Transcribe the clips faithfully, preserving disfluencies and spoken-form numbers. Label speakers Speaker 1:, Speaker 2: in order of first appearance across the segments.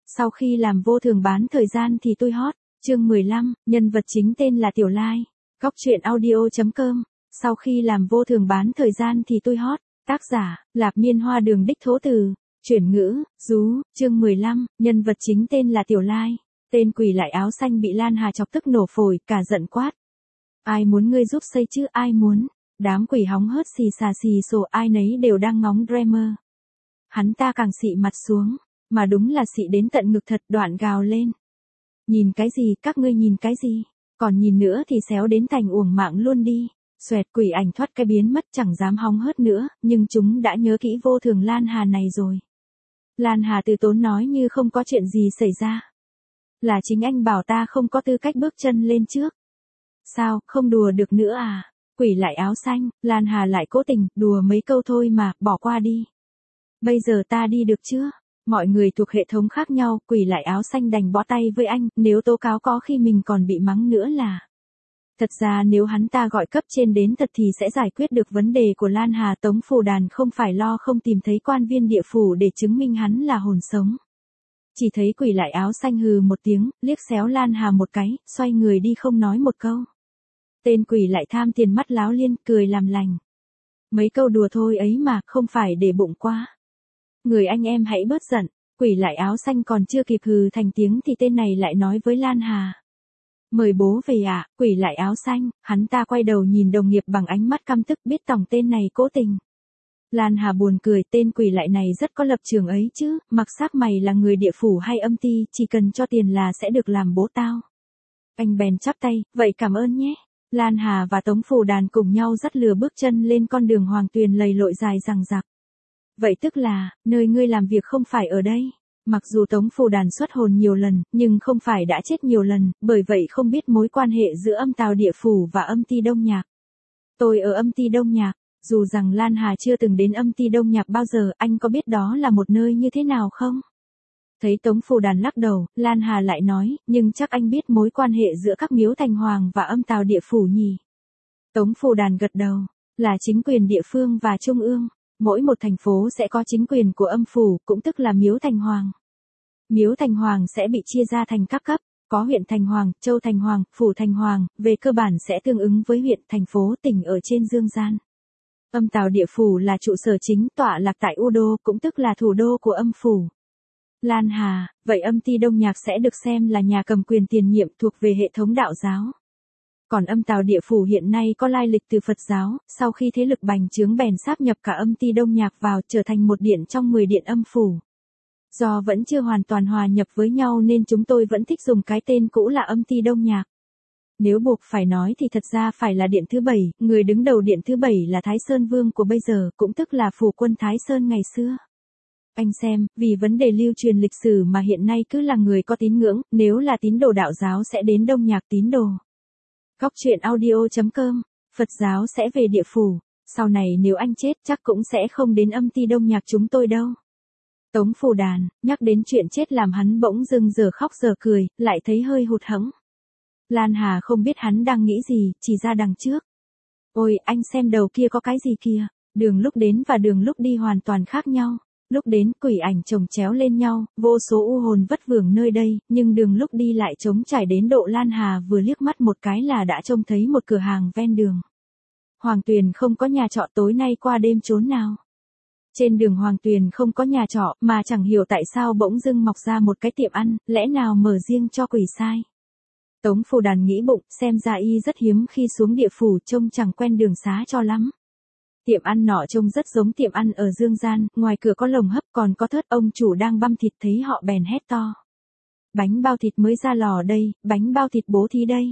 Speaker 1: Sau khi làm vô thường bán thời gian thì tôi hot. Chương mười lăm, nhân vật chính tên là Tiểu Lai. Góc truyện audio chấm com. Sau khi làm vô thường bán thời gian thì tôi hot. Tác giả, Lạp Miên Hoa Đường đích thố từ. Chuyển ngữ, Dú. Chương mười lăm, nhân vật chính tên là Tiểu Lai. Tên quỷ lại áo xanh bị Lan Hà chọc tức nổ phổi, cả giận quát. Ai muốn ngươi giúp xây chứ, ai muốn? Đám quỷ hóng hớt xì xà xì xồ, ai nấy đều đang ngóng Dreamer. Hắn ta càng xị mặt xuống, mà đúng là xị đến tận ngực thật, đoạn gào lên. Nhìn cái gì, các ngươi nhìn cái gì? Còn nhìn nữa thì xéo đến thành uổng mạng luôn đi. Xoẹt, quỷ ảnh thoát cái biến mất, chẳng dám hóng hớt nữa, nhưng chúng đã nhớ kỹ vô thường Lan Hà này rồi. Lan Hà từ tốn nói như không có chuyện gì xảy ra. Là chính anh bảo ta không có tư cách bước chân lên trước. Sao, không đùa được nữa à? Quỷ lại áo xanh, Lan Hà lại cố tình, đùa mấy câu thôi mà, bỏ qua đi. Bây giờ ta đi được chưa? Mọi người thuộc hệ thống khác nhau, quỷ lại áo xanh đành bó tay với anh, nếu tố cáo có khi mình còn bị mắng nữa là. Thật ra nếu hắn ta gọi cấp trên đến thật thì sẽ giải quyết được vấn đề của Lan Hà. Tống Phù Đàn không phải lo không tìm thấy quan viên địa phủ để chứng minh hắn là hồn sống. Chỉ thấy quỷ lại áo xanh hừ một tiếng, liếc xéo Lan Hà một cái, xoay người đi không nói một câu. Tên quỷ lại tham tiền mắt láo liên, cười làm lành. Mấy câu đùa thôi ấy mà, không phải để bụng quá. Người anh em hãy bớt giận. Quỷ lại áo xanh còn chưa kịp hừ thành tiếng thì tên này lại nói với Lan Hà. Mời bố về ạ. À? Quỷ lại áo xanh, hắn ta quay đầu nhìn đồng nghiệp bằng ánh mắt căm tức, biết tòng tên này cố tình. Lan Hà buồn cười, tên quỷ lại này rất có lập trường ấy chứ, mặc xác mày là người địa phủ hay âm ty, chỉ cần cho tiền là sẽ được làm bố tao. Anh bèn chắp tay, vậy cảm ơn nhé. Lan Hà và Tống Phù Đàn cùng nhau dắt lừa bước chân lên con đường Hoàng Tuyền lầy lội dài dằng dặc. Vậy tức là, nơi ngươi làm việc không phải ở đây. Mặc dù Tống Phù Đàn xuất hồn nhiều lần, nhưng không phải đã chết nhiều lần, bởi vậy không biết mối quan hệ giữa âm tào địa phủ và âm ty Đông Nhạc. Tôi ở âm ty Đông Nhạc, dù rằng Lan Hà chưa từng đến âm ty Đông Nhạc bao giờ, anh có biết đó là một nơi như thế nào không? Thấy Tống Phù Đàn lắc đầu, Lan Hà lại nói, nhưng chắc anh biết mối quan hệ giữa các miếu thành hoàng và âm tào địa phủ nhỉ? Tống Phù Đàn gật đầu, là chính quyền địa phương và trung ương. Mỗi một thành phố sẽ có chính quyền của âm phủ, cũng tức là miếu thành hoàng. Miếu thành hoàng sẽ bị chia ra thành các cấp, có huyện thành hoàng, châu thành hoàng, phủ thành hoàng, về cơ bản sẽ tương ứng với huyện, thành phố, tỉnh ở trên dương gian. Âm tào địa phủ là trụ sở chính, tọa lạc tại U Đô, cũng tức là thủ đô của âm phủ. Lan Hà, vậy âm ty Đông Nhạc sẽ được xem là nhà cầm quyền tiền nhiệm thuộc về hệ thống đạo giáo. Còn âm tào địa phủ hiện nay có lai lịch từ Phật giáo, sau khi thế lực bành trướng bèn sáp nhập cả âm ty Đông Nhạc vào trở thành một điện trong mười điện âm phủ. Do vẫn chưa hoàn toàn hòa nhập với nhau nên chúng tôi vẫn thích dùng cái tên cũ là âm ty Đông Nhạc. Nếu buộc phải nói thì thật ra phải là điện thứ bảy, người đứng đầu điện thứ bảy là Thái Sơn Vương của bây giờ, cũng tức là phủ quân Thái Sơn ngày xưa. Anh xem, vì vấn đề lưu truyền lịch sử mà hiện nay cứ là người có tín ngưỡng, nếu là tín đồ đạo giáo sẽ đến Đông Nhạc tín đồ. Góc truyện audio chấm com, Phật giáo sẽ về địa phủ, sau này nếu anh chết chắc cũng sẽ không đến âm ty Đông Nhạc chúng tôi đâu. Tống Phù Đàn, nhắc đến chuyện chết làm hắn bỗng dưng giờ khóc giờ cười, lại thấy hơi hụt hẫng. Lan Hà không biết hắn đang nghĩ gì, chỉ ra đằng trước. Ôi, anh xem đầu kia có cái gì kìa, đường lúc đến và đường lúc đi hoàn toàn khác nhau. Lúc đến quỷ ảnh chồng chéo lên nhau, vô số u hồn vất vưởng nơi đây, nhưng đường lúc đi lại trống trải đến độ Lan Hà vừa liếc mắt một cái là đã trông thấy một cửa hàng ven đường. Hoàng Tuyền không có nhà trọ, tối nay qua đêm trốn nào. Trên đường Hoàng Tuyền không có nhà trọ, mà chẳng hiểu tại sao bỗng dưng mọc ra một cái tiệm ăn, lẽ nào mở riêng cho quỷ sai. Tống Phù Đàn nghĩ bụng, xem ra y rất hiếm khi xuống địa phủ, trông chẳng quen đường xá cho lắm. Tiệm ăn nọ trông rất giống tiệm ăn ở dương gian, ngoài cửa có lồng hấp còn có thớt, ông chủ đang băm thịt thấy họ bèn hét to. Bánh bao thịt mới ra lò đây, bánh bao thịt bố thí đây.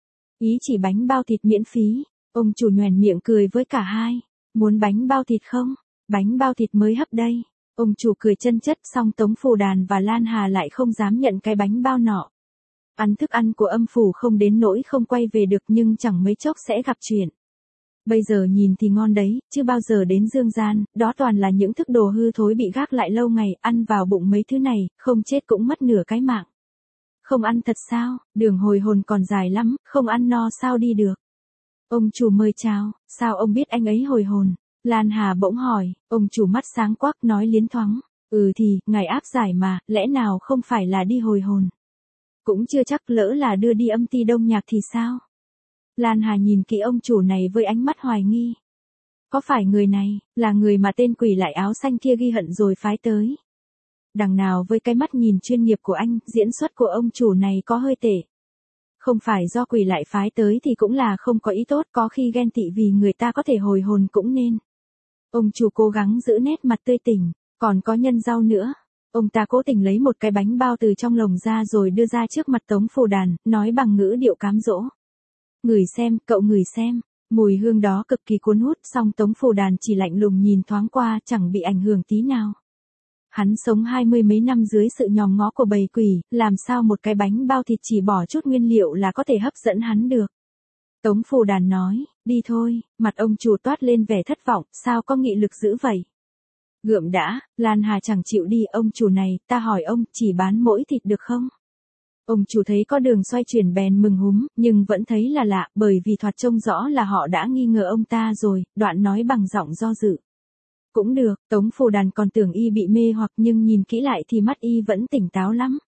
Speaker 1: Ý chỉ bánh bao thịt miễn phí, ông chủ nhoẻn miệng cười với cả hai. Muốn bánh bao thịt không? Bánh bao thịt mới hấp đây. Ông chủ cười chân chất, xong Tống Phù Đàn và Lan Hà lại không dám nhận cái bánh bao nọ. Ăn thức ăn của âm phủ không đến nỗi không quay về được nhưng chẳng mấy chốc sẽ gặp chuyện. Bây giờ nhìn thì ngon đấy, chứ bao giờ đến dương gian, đó toàn là những thức đồ hư thối bị gác lại lâu ngày, ăn vào bụng mấy thứ này, không chết cũng mất nửa cái mạng. Không ăn thật sao, đường hồi hồn còn dài lắm, không ăn no sao đi được. Ông chủ mời chào, sao ông biết anh ấy hồi hồn? Lan Hà bỗng hỏi, ông chủ mắt sáng quắc nói liến thoáng. Ừ thì, ngài áp giải mà, lẽ nào không phải là đi hồi hồn. Cũng chưa chắc, lỡ là đưa đi âm ty Đông Nhạc thì sao? Lan Hà nhìn kỹ ông chủ này với ánh mắt hoài nghi. Có phải người này, là người mà tên quỷ lại áo xanh kia ghi hận rồi phái tới? Đằng nào với cái mắt nhìn chuyên nghiệp của anh, diễn xuất của ông chủ này có hơi tệ. Không phải do quỷ lại phái tới thì cũng là không có ý tốt, có khi ghen tị vì người ta có thể hồi hồn cũng nên. Ông chủ cố gắng giữ nét mặt tươi tỉnh, còn có nhân rau nữa. Ông ta cố tình lấy một cái bánh bao từ trong lồng ra rồi đưa ra trước mặt Tống Phù Đàn, nói bằng ngữ điệu cám dỗ. Ngửi xem, cậu ngửi xem, mùi hương đó cực kỳ cuốn hút, song Tống Phù Đàn chỉ lạnh lùng nhìn thoáng qua, chẳng bị ảnh hưởng tí nào. Hắn sống hai mươi mấy năm dưới sự nhòm ngó của bầy quỷ, làm sao một cái bánh bao thịt chỉ bỏ chút nguyên liệu là có thể hấp dẫn hắn được. Tống Phù Đàn nói, đi thôi, mặt ông chủ toát lên vẻ thất vọng, sao có nghị lực dữ vậy? Gượm đã, Lan Hà chẳng chịu đi, ông chủ này, ta hỏi ông, chỉ bán mỗi thịt được không? Ông chủ thấy có đường xoay chuyển bèn mừng húm, nhưng vẫn thấy là lạ, bởi vì thoạt trông rõ là họ đã nghi ngờ ông ta rồi, đoạn nói bằng giọng do dự. Cũng được, Tống Phù Đàn còn tưởng y bị mê hoặc nhưng nhìn kỹ lại thì mắt y vẫn tỉnh táo lắm.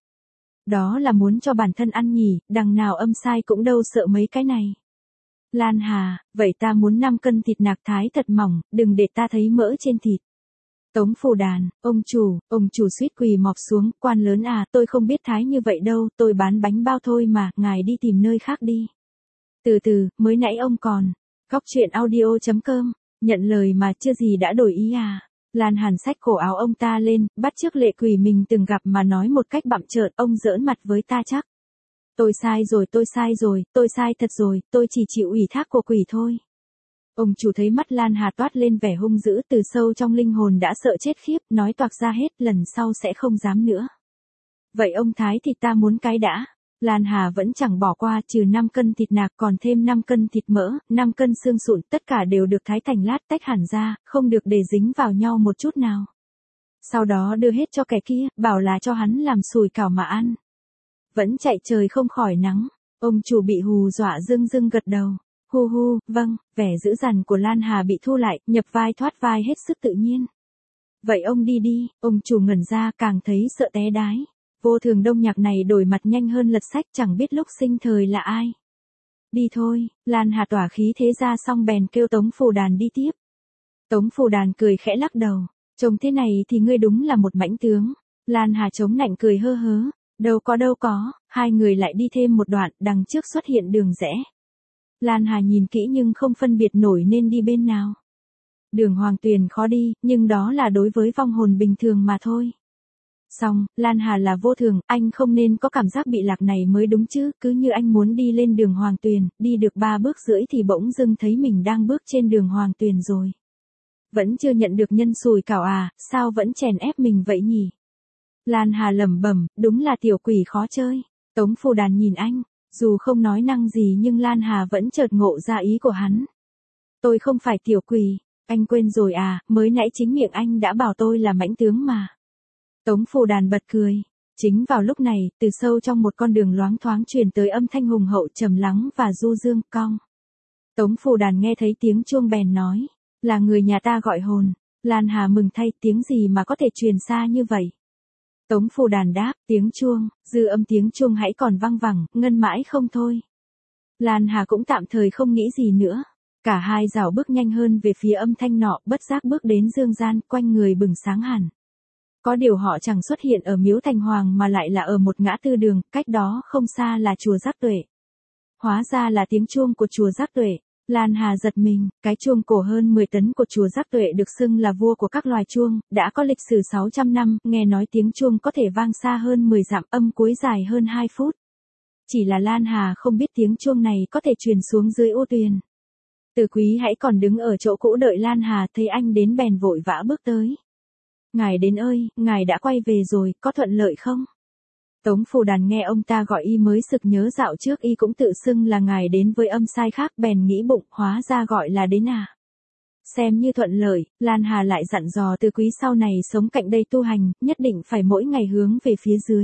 Speaker 1: Đó là muốn cho bản thân ăn nhỉ, đằng nào âm sai cũng đâu sợ mấy cái này. Lan Hà, vậy ta muốn năm cân thịt nạc thái thật mỏng, đừng để ta thấy mỡ trên thịt. Tống Phù Đàn, ông chủ, ông chủ suýt quỳ mọp xuống, quan lớn à, tôi không biết thái như vậy đâu, tôi bán bánh bao thôi mà, ngài đi tìm nơi khác đi. Từ từ, mới nãy ông còn, góc truyện audio chấm com, nhận lời mà chưa gì đã đổi ý à. Lan Hàn xách cổ áo ông ta lên, bắt chước lệ quỷ mình từng gặp mà nói một cách bặm trợn, ông giỡn mặt với ta chắc. Tôi sai rồi, tôi sai rồi, tôi sai thật rồi, tôi chỉ chịu ủy thác của quỷ thôi. Ông chủ thấy mắt Lan Hà toát lên vẻ hung dữ, từ sâu trong linh hồn đã sợ chết khiếp, nói toạc ra hết, lần sau sẽ không dám nữa. Vậy ông thái thịt ta muốn cái đã. Lan Hà vẫn chẳng bỏ qua, trừ năm cân thịt nạc còn thêm năm cân thịt mỡ, năm cân xương sụn, tất cả đều được thái thành lát tách hẳn ra, không được để dính vào nhau một chút nào. Sau đó đưa hết cho kẻ kia, bảo là cho hắn làm sủi cảo mà ăn. Vẫn chạy trời không khỏi nắng, ông chủ bị hù dọa dưng dưng gật đầu. Hu hu, vâng, vẻ dữ dằn của Lan Hà bị thu lại, nhập vai thoát vai hết sức tự nhiên. Vậy ông đi đi, ông chủ ngẩn ra càng thấy sợ té đái. Vô Thường Đông Nhạc này đổi mặt nhanh hơn lật sách, chẳng biết lúc sinh thời là ai. Đi thôi, Lan Hà tỏa khí thế ra xong bèn kêu Tống Phù Đàn đi tiếp. Tống Phù Đàn cười khẽ lắc đầu, trông thế này thì ngươi đúng là một mãnh tướng. Lan Hà chống nạnh cười hơ hớ, đâu có đâu có, hai người lại đi thêm một đoạn, đằng trước xuất hiện đường rẽ. Lan Hà nhìn kỹ nhưng không phân biệt nổi nên đi bên nào. Đường Hoàng Tuyền khó đi, nhưng đó là đối với vong hồn bình thường mà thôi. Xong, Lan Hà là vô thường, anh không nên có cảm giác bị lạc này mới đúng chứ, cứ như anh muốn đi lên đường Hoàng Tuyền, đi được ba bước rưỡi thì bỗng dưng thấy mình đang bước trên đường Hoàng Tuyền rồi. Vẫn chưa nhận được nhân sùi cảo à, sao vẫn chèn ép mình vậy nhỉ? Lan Hà lẩm bẩm, đúng là tiểu quỷ khó chơi. Tống Phù Đàn nhìn anh, dù không nói năng gì nhưng Lan Hà vẫn chợt ngộ ra ý của hắn. Tôi không phải tiểu quỷ, anh quên rồi à, mới nãy chính miệng anh đã bảo tôi là mãnh tướng mà. Tống Phù Đàn bật cười. Chính vào lúc này, từ sâu trong một con đường loáng thoáng truyền tới âm thanh hùng hậu trầm lắng và du dương, cong. Tống Phù Đàn nghe thấy tiếng chuông bèn nói, là người nhà ta gọi hồn. Lan Hà mừng thay, tiếng gì mà có thể truyền xa như vậy. Tống Phù Đàn đáp, tiếng chuông, dư âm tiếng chuông hãy còn vang vẳng, ngân mãi không thôi. Lan Hà cũng tạm thời không nghĩ gì nữa. Cả hai dạo bước nhanh hơn về phía âm thanh nọ, bất giác bước đến dương gian, quanh người bừng sáng hẳn. Có điều họ chẳng xuất hiện ở miếu Thành Hoàng mà lại là ở một ngã tư đường, cách đó không xa là chùa Giác Tuệ. Hóa ra là tiếng chuông của chùa Giác Tuệ. Lan Hà giật mình, cái chuông cổ hơn mười tấn của chùa Giác Tuệ được xưng là vua của các loài chuông, đã có lịch sử sáu trăm năm, nghe nói tiếng chuông có thể vang xa hơn mười dặm, âm cuối dài hơn hai phút. Chỉ là Lan Hà không biết tiếng chuông này có thể truyền xuống dưới ô tuyền. Từ Quý hãy còn đứng ở chỗ cũ đợi Lan Hà, thấy anh đến bèn vội vã bước tới. Ngài đến ơi, ngài đã quay về rồi, có thuận lợi không? Tống Phù Đàn nghe ông ta gọi y mới sực nhớ dạo trước y cũng tự xưng là ngài đến với âm sai khác, bèn nghĩ bụng, hóa ra gọi là đến à. Xem như thuận lợi, Lan Hà lại dặn dò Từ Quý sau này sống cạnh đây tu hành, nhất định phải mỗi ngày hướng về phía dưới.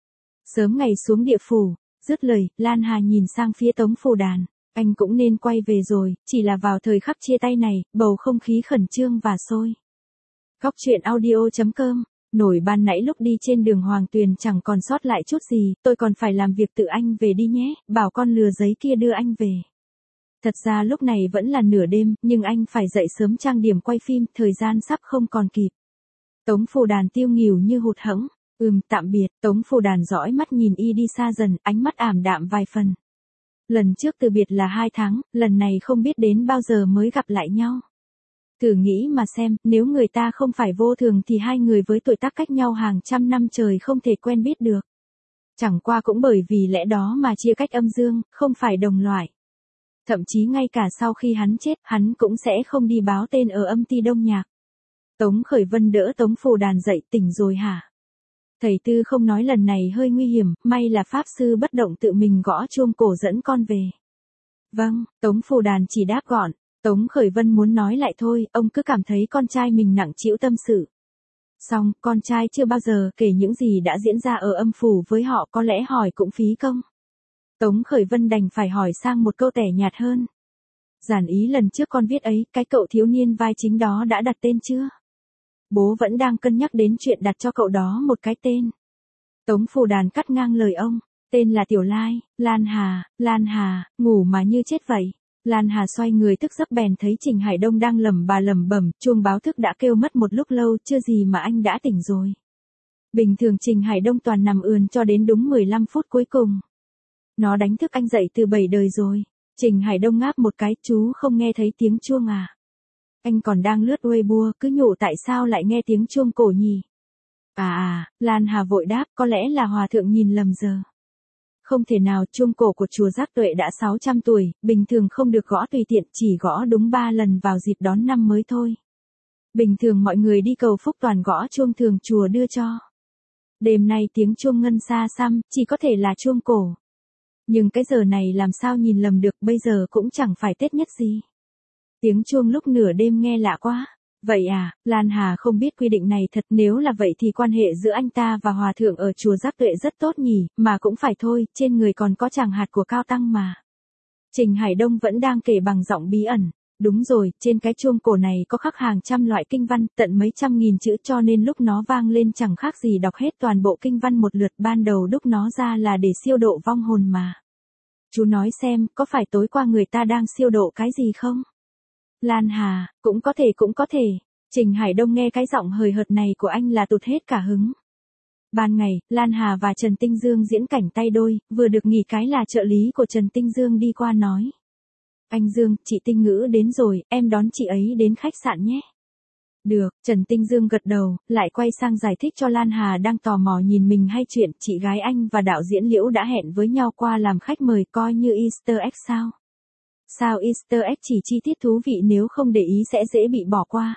Speaker 1: Sớm ngày xuống địa phủ, dứt lời, Lan Hà nhìn sang phía Tống Phù Đàn, anh cũng nên quay về rồi, chỉ là vào thời khắc chia tay này, bầu không khí khẩn trương và sôi. Góc truyện audio chấm com Nổi ban nãy lúc đi trên đường Hoàng Tuyền chẳng còn sót lại chút gì, tôi còn phải làm việc tự anh về đi nhé, bảo con lừa giấy kia đưa anh về. Thật ra lúc này vẫn là nửa đêm, nhưng anh phải dậy sớm trang điểm quay phim, thời gian sắp không còn kịp. Tống Phù Đàn tiêu nghỉu như hụt hẫng. Ừm, tạm biệt. Tống Phù Đàn dõi mắt nhìn y đi xa dần, ánh mắt ảm đạm vài phần. Lần trước từ biệt là hai tháng, lần này không biết đến bao giờ mới gặp lại nhau. Thử nghĩ mà xem, nếu người ta không phải vô thường thì hai người với tuổi tác cách nhau hàng trăm năm trời không thể quen biết được. Chẳng qua cũng bởi vì lẽ đó mà chia cách âm dương, không phải đồng loại. Thậm chí ngay cả sau khi hắn chết, hắn cũng sẽ không đi báo tên ở âm ty Đông Nhạc. Tống Khởi Vân đỡ Tống Phù Đàn dậy, tỉnh rồi hả? Thầy Tư không nói lần này hơi nguy hiểm, may là Pháp Sư bất động tự mình gõ chuông cổ dẫn con về. Vâng, Tống Phù Đàn chỉ đáp gọn. Tống Khởi Vân muốn nói lại thôi, ông cứ cảm thấy con trai mình nặng trĩu tâm sự. Xong, con trai chưa bao giờ kể những gì đã diễn ra ở âm phủ với họ, có lẽ hỏi cũng phí công. Tống Khởi Vân đành phải hỏi sang một câu tẻ nhạt hơn. Giản ý lần trước con viết ấy, cái cậu thiếu niên vai chính đó đã đặt tên chưa? Bố vẫn đang cân nhắc đến chuyện đặt cho cậu đó một cái tên. Tống Phù Đàn cắt ngang lời ông. Tên là Tiểu Lai. Lan Hà, Lan Hà, ngủ mà như chết vậy. Lan Hà xoay người thức giấc bèn thấy Trình Hải Đông đang lẩm bà lẩm bẩm, chuông báo thức đã kêu mất một lúc lâu, chưa gì mà anh đã tỉnh rồi. Bình thường Trình Hải Đông toàn nằm ườn cho đến đúng mười lăm phút cuối cùng. Nó đánh thức anh dậy từ bảy đời rồi. Trình Hải Đông ngáp một cái, chú không nghe thấy tiếng chuông à? Anh còn đang lướt Weibo, cứ nhủ tại sao lại nghe tiếng chuông cổ nhỉ? À à, Lan Hà vội đáp, có lẽ là hòa thượng nhìn lầm giờ. Không thể nào, chuông cổ của chùa Giác Tuệ đã sáu trăm tuổi, bình thường không được gõ tùy tiện, chỉ gõ đúng ba lần vào dịp đón năm mới thôi. Bình thường mọi người đi cầu phúc toàn gõ chuông thường chùa đưa cho. Đêm nay tiếng chuông ngân xa xăm, chỉ có thể là chuông cổ. Nhưng cái giờ này làm sao nhìn lầm được, bây giờ cũng chẳng phải Tết nhất gì. Tiếng chuông lúc nửa đêm nghe lạ quá. Vậy à, Lan Hà không biết quy định này thật, nếu là vậy thì quan hệ giữa anh ta và hòa thượng ở chùa Giác Tuệ rất tốt nhỉ, mà cũng phải thôi, trên người còn có chàng hạt của Cao Tăng mà. Trình Hải Đông vẫn đang kể bằng giọng bí ẩn. Đúng rồi, trên cái chuông cổ này có khắc hàng trăm loại kinh văn, tận mấy trăm nghìn chữ, cho nên lúc nó vang lên chẳng khác gì đọc hết toàn bộ kinh văn một lượt, ban đầu đúc nó ra là để siêu độ vong hồn mà. Chú nói xem, có phải tối qua người ta đang siêu độ cái gì không? Lan Hà, cũng có thể cũng có thể. Trình Hải Đông nghe cái giọng hời hợt này của anh là tụt hết cả hứng. Ban ngày, Lan Hà và Trần Tinh Dương diễn cảnh tay đôi, vừa được nghỉ cái là trợ lý của Trần Tinh Dương đi qua nói. Anh Dương, chị Tinh Ngữ đến rồi, em đón chị ấy đến khách sạn nhé. Được, Trần Tinh Dương gật đầu, lại quay sang giải thích cho Lan Hà đang tò mò nhìn mình hay chuyện, chị gái anh và đạo diễn Liễu đã hẹn với nhau qua làm khách mời, coi như Easter egg sao? Sao Easter egg chỉ chi tiết thú vị, nếu không để ý sẽ dễ bị bỏ qua.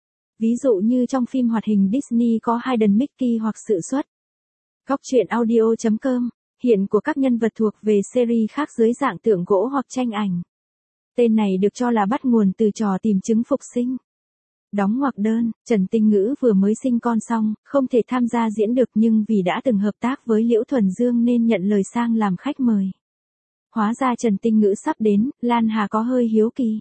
Speaker 1: Ví dụ như trong phim hoạt hình Disney có Hidden Mickey hoặc sự xuất. Góc truyện audio chấm com, hiện của các nhân vật thuộc về series khác dưới dạng tượng gỗ hoặc tranh ảnh. Tên này được cho là bắt nguồn từ trò tìm chứng phục sinh. Đóng ngoặc đơn, Trần Tinh Ngữ vừa mới sinh con xong, không thể tham gia diễn được, nhưng vì đã từng hợp tác với Liễu Thuần Dương nên nhận lời sang làm khách mời. Hóa ra Trần Tinh Ngữ sắp đến, Lan Hà có hơi hiếu kỳ.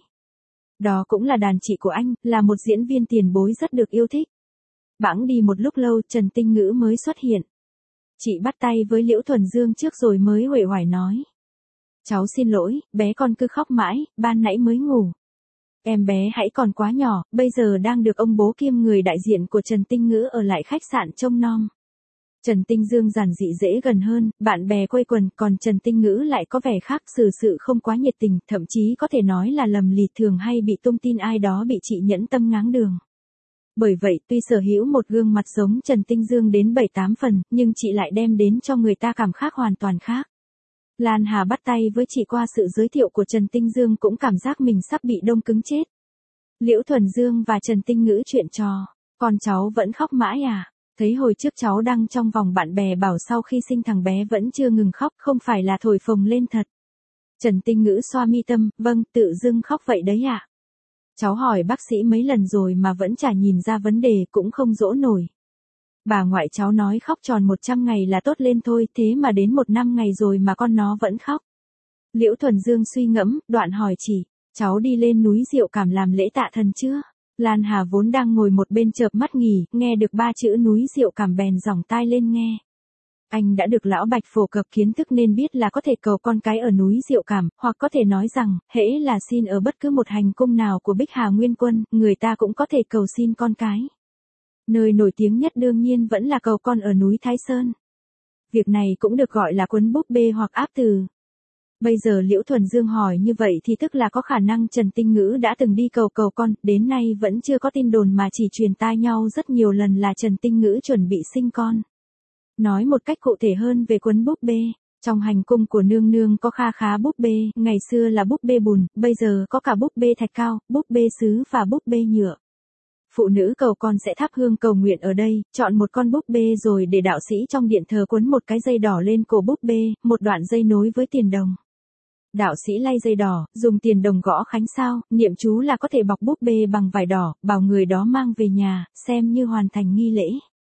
Speaker 1: Đó cũng là đàn chị của anh, là một diễn viên tiền bối rất được yêu thích. Bẵng đi một lúc lâu, Trần Tinh Ngữ mới xuất hiện. Chị bắt tay với Liễu Thuần Dương trước rồi mới uể oải nói. Cháu xin lỗi, bé con cứ khóc mãi, ban nãy mới ngủ. Em bé hãy còn quá nhỏ, bây giờ đang được ông bố kiêm người đại diện của Trần Tinh Ngữ ở lại khách sạn trông nom. Trần Tinh Dương giản dị dễ gần hơn, bạn bè quây quần, còn Trần Tinh Ngữ lại có vẻ khác, xử sự không quá nhiệt tình, thậm chí có thể nói là lầm lì, thường hay bị tung tin ai đó bị chị nhẫn tâm ngáng đường. Bởi vậy, tuy sở hữu một gương mặt giống Trần Tinh Dương đến bảy tám phần, nhưng chị lại đem đến cho người ta cảm khác hoàn toàn khác. Lan Hà bắt tay với chị qua sự giới thiệu của Trần Tinh Dương cũng cảm giác mình sắp bị đông cứng chết. Liễu Thuần Dương và Trần Tinh Ngữ chuyện trò, con cháu vẫn khóc mãi à? Thấy hồi trước cháu đăng trong vòng bạn bè bảo sau khi sinh thằng bé vẫn chưa ngừng khóc, không phải là thổi phồng lên thật. Trần Tinh Ngữ xoa mi tâm, vâng, tự dưng khóc vậy đấy ạ. À? Cháu hỏi bác sĩ mấy lần rồi mà vẫn chả nhìn ra vấn đề, cũng không dỗ nổi. Bà ngoại cháu nói khóc tròn một trăm ngày là tốt lên thôi, thế mà đến một năm ngày rồi mà con nó vẫn khóc. Liễu Thuần Dương suy ngẫm, đoạn hỏi chị, cháu đi lên núi Diệu Cảm làm lễ tạ thần chưa? Lan Hà vốn đang ngồi một bên chợp mắt nghỉ, nghe được ba chữ núi Diệu Cảm bèn giỏng tai lên nghe. Anh đã được lão Bạch phổ cập kiến thức nên biết là có thể cầu con cái ở núi Diệu Cảm, hoặc có thể nói rằng, hễ là xin ở bất cứ một hành cung nào của Bích Hà Nguyên Quân, người ta cũng có thể cầu xin con cái. Nơi nổi tiếng nhất đương nhiên vẫn là cầu con ở núi Thái Sơn. Việc này cũng được gọi là cuốn búp bê hoặc áp từ. Bây giờ Liễu Thuần Dương hỏi như vậy thì tức là có khả năng Trần Tinh Ngữ đã từng đi cầu cầu con, đến nay vẫn chưa có tin đồn mà chỉ truyền tai nhau rất nhiều lần là Trần Tinh Ngữ chuẩn bị sinh con. Nói một cách cụ thể hơn về cuốn búp bê, trong hành cung của nương nương có kha khá búp bê, ngày xưa là búp bê bùn, bây giờ có cả búp bê thạch cao, búp bê sứ và búp bê nhựa. Phụ nữ cầu con sẽ thắp hương cầu nguyện ở đây, chọn một con búp bê rồi để đạo sĩ trong điện thờ quấn một cái dây đỏ lên cổ búp bê, một đoạn dây nối với tiền đồng. Đạo sĩ lay dây đỏ, dùng tiền đồng gõ khánh sao, niệm chú là có thể bọc búp bê bằng vải đỏ, bảo người đó mang về nhà, xem như hoàn thành nghi lễ.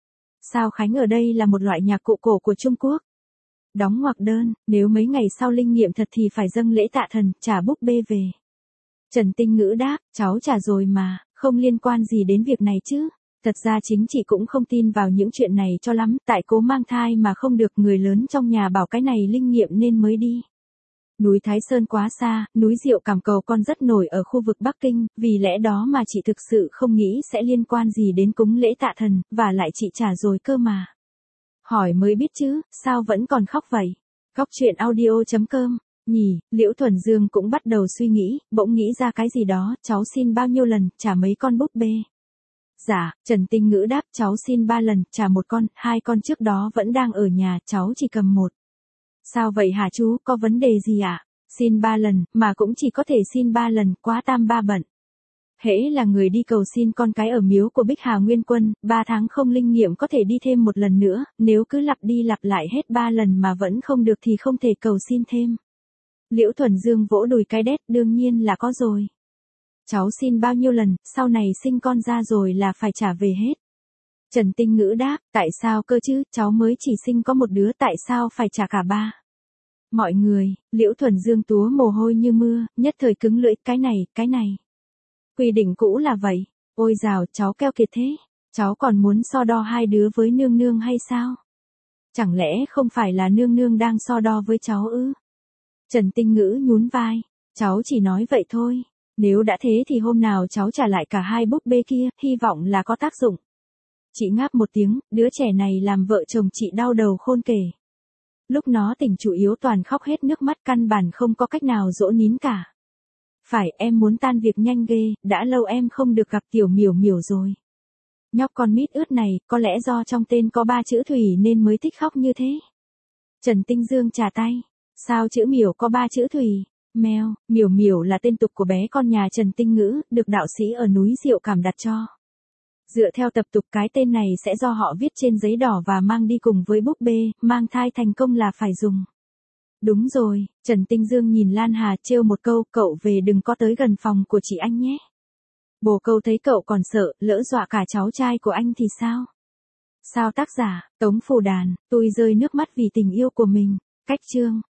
Speaker 1: Sao khánh ở đây là một loại nhạc cụ cổ của Trung Quốc. Đóng ngoặc đơn, nếu mấy ngày sau linh nghiệm thật thì phải dâng lễ tạ thần, trả búp bê về. Trần Tinh Ngữ đáp, cháu trả rồi mà, không liên quan gì đến việc này chứ. Thật ra chính chị cũng không tin vào những chuyện này cho lắm, tại cố mang thai mà không được, người lớn trong nhà bảo cái này linh nghiệm nên mới đi. Núi Thái Sơn quá xa, núi Diệu Cảm cầu con rất nổi ở khu vực Bắc Kinh, vì lẽ đó mà chị thực sự không nghĩ sẽ liên quan gì đến cúng lễ tạ thần, và lại chị trả rồi cơ mà. Hỏi mới biết chứ, sao vẫn còn khóc vậy? Góc truyện audio chấm com, nhỉ, Liễu Thuần Dương cũng bắt đầu suy nghĩ, bỗng nghĩ ra cái gì đó, cháu xin bao nhiêu lần, trả mấy con búp bê? Dạ, Trần Tinh Ngữ đáp, cháu xin ba lần, trả một con, hai con trước đó vẫn đang ở nhà, cháu chỉ cầm một. Sao vậy hả chú, có vấn đề gì ạ? À? Xin ba lần, mà cũng chỉ có thể xin ba lần, quá tam ba bận. Hễ là người đi cầu xin con cái ở miếu của Bích Hà Nguyên Quân, ba tháng không linh nghiệm có thể đi thêm một lần nữa, nếu cứ lặp đi lặp lại hết ba lần mà vẫn không được thì không thể cầu xin thêm. Liễu Thuần Dương vỗ đùi cái đét, đương nhiên là có rồi. Cháu xin bao nhiêu lần, sau này sinh con ra rồi là phải trả về hết. Trần Tinh Ngữ đáp, tại sao cơ chứ, cháu mới chỉ sinh có một đứa, tại sao phải trả cả ba? Mọi người, Liễu Thuần Dương túa mồ hôi như mưa, nhất thời cứng lưỡi, cái này, cái này. Quy định cũ là vậy, ôi dào, cháu keo kiệt thế, cháu còn muốn so đo hai đứa với nương nương hay sao? Chẳng lẽ không phải là nương nương đang so đo với cháu ư? Trần Tinh Ngữ nhún vai, cháu chỉ nói vậy thôi, nếu đã thế thì hôm nào cháu trả lại cả hai búp bê kia, hy vọng là có tác dụng. Chị ngáp một tiếng, đứa trẻ này làm vợ chồng chị đau đầu khôn kể. Lúc nó tỉnh chủ yếu toàn khóc hết nước mắt, căn bản không có cách nào dỗ nín cả. Phải, em muốn tan việc nhanh ghê, đã lâu em không được gặp tiểu miểu miểu rồi. Nhóc con mít ướt này, có lẽ do trong tên có ba chữ Thủy nên mới thích khóc như thế. Trần Tinh Dương trả tay. Sao chữ miểu có ba chữ Thủy? Mèo, miểu miểu là tên tục của bé con nhà Trần Tinh Ngữ, được đạo sĩ ở núi Diệu Cảm đặt cho. Dựa theo tập tục cái tên này sẽ do họ viết trên giấy đỏ và mang đi cùng với búp bê, mang thai thành công là phải dùng. Đúng rồi, Trần Tinh Dương nhìn Lan Hà trêu một câu, cậu về đừng có tới gần phòng của chị anh nhé. Bồ Câu thấy cậu còn sợ, lỡ dọa cả cháu trai của anh thì sao? Sao tác giả, Tống Phù Đàn, tôi rơi nước mắt vì tình yêu của mình, cách chương.